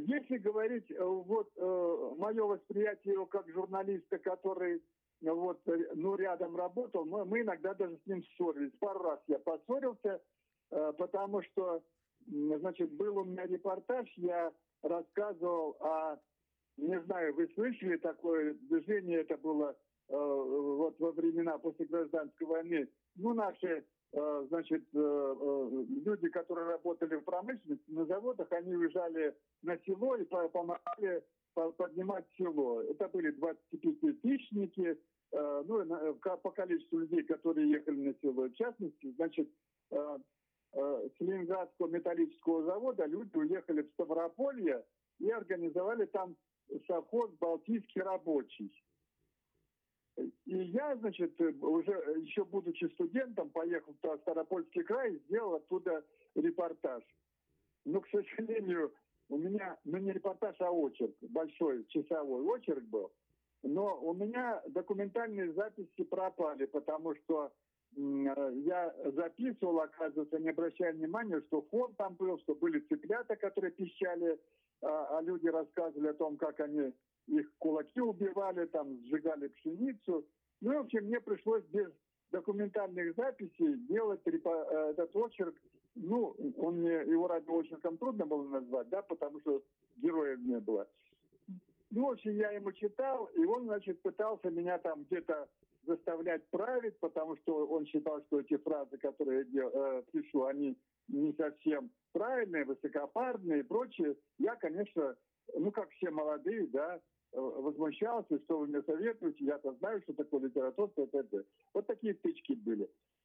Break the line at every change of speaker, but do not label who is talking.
Если говорить, мое восприятие его как журналиста, который рядом работал, мы иногда даже с ним ссорились. Пару раз я поссорился, потому что, был у меня репортаж, я рассказывал не знаю, вы слышали такое движение, это было во времена после гражданской войны. Наши люди, которые работали в промышленности, на заводах, они уезжали на село и помогали поднимать село. Это были 25-тысячники, по количеству людей, которые ехали на село. В частности, с Ленинградского металлического завода люди уехали в Ставрополье и организовали там совхоз «Балтийский рабочий». И я, уже еще будучи студентом, поехал в Ставропольский край и сделал оттуда репортаж. Но, к сожалению, у меня, не репортаж, а очерк, большой часовой очерк был. Но у меня документальные записи пропали, потому что я записывал, оказывается, не обращая внимания, что фон там был, что были цыплята, которые пищали, а люди рассказывали о том, как они их кулаки убивали, там сжигали пшеницу. В общем, мне пришлось без документальных записей делать этот очерк. Его радиоочерком трудно было назвать, да, потому что героев не было. В общем, я ему читал, и он, пытался меня там где-то заставлять править, потому что он считал, что эти фразы, которые я пишу, они не совсем правильные, высокопарные и прочее. Я, конечно, как все молодые, да, возмущался, что вы мне советуете, я-то знаю, что такое литература, т.д. Вот такие стычки были.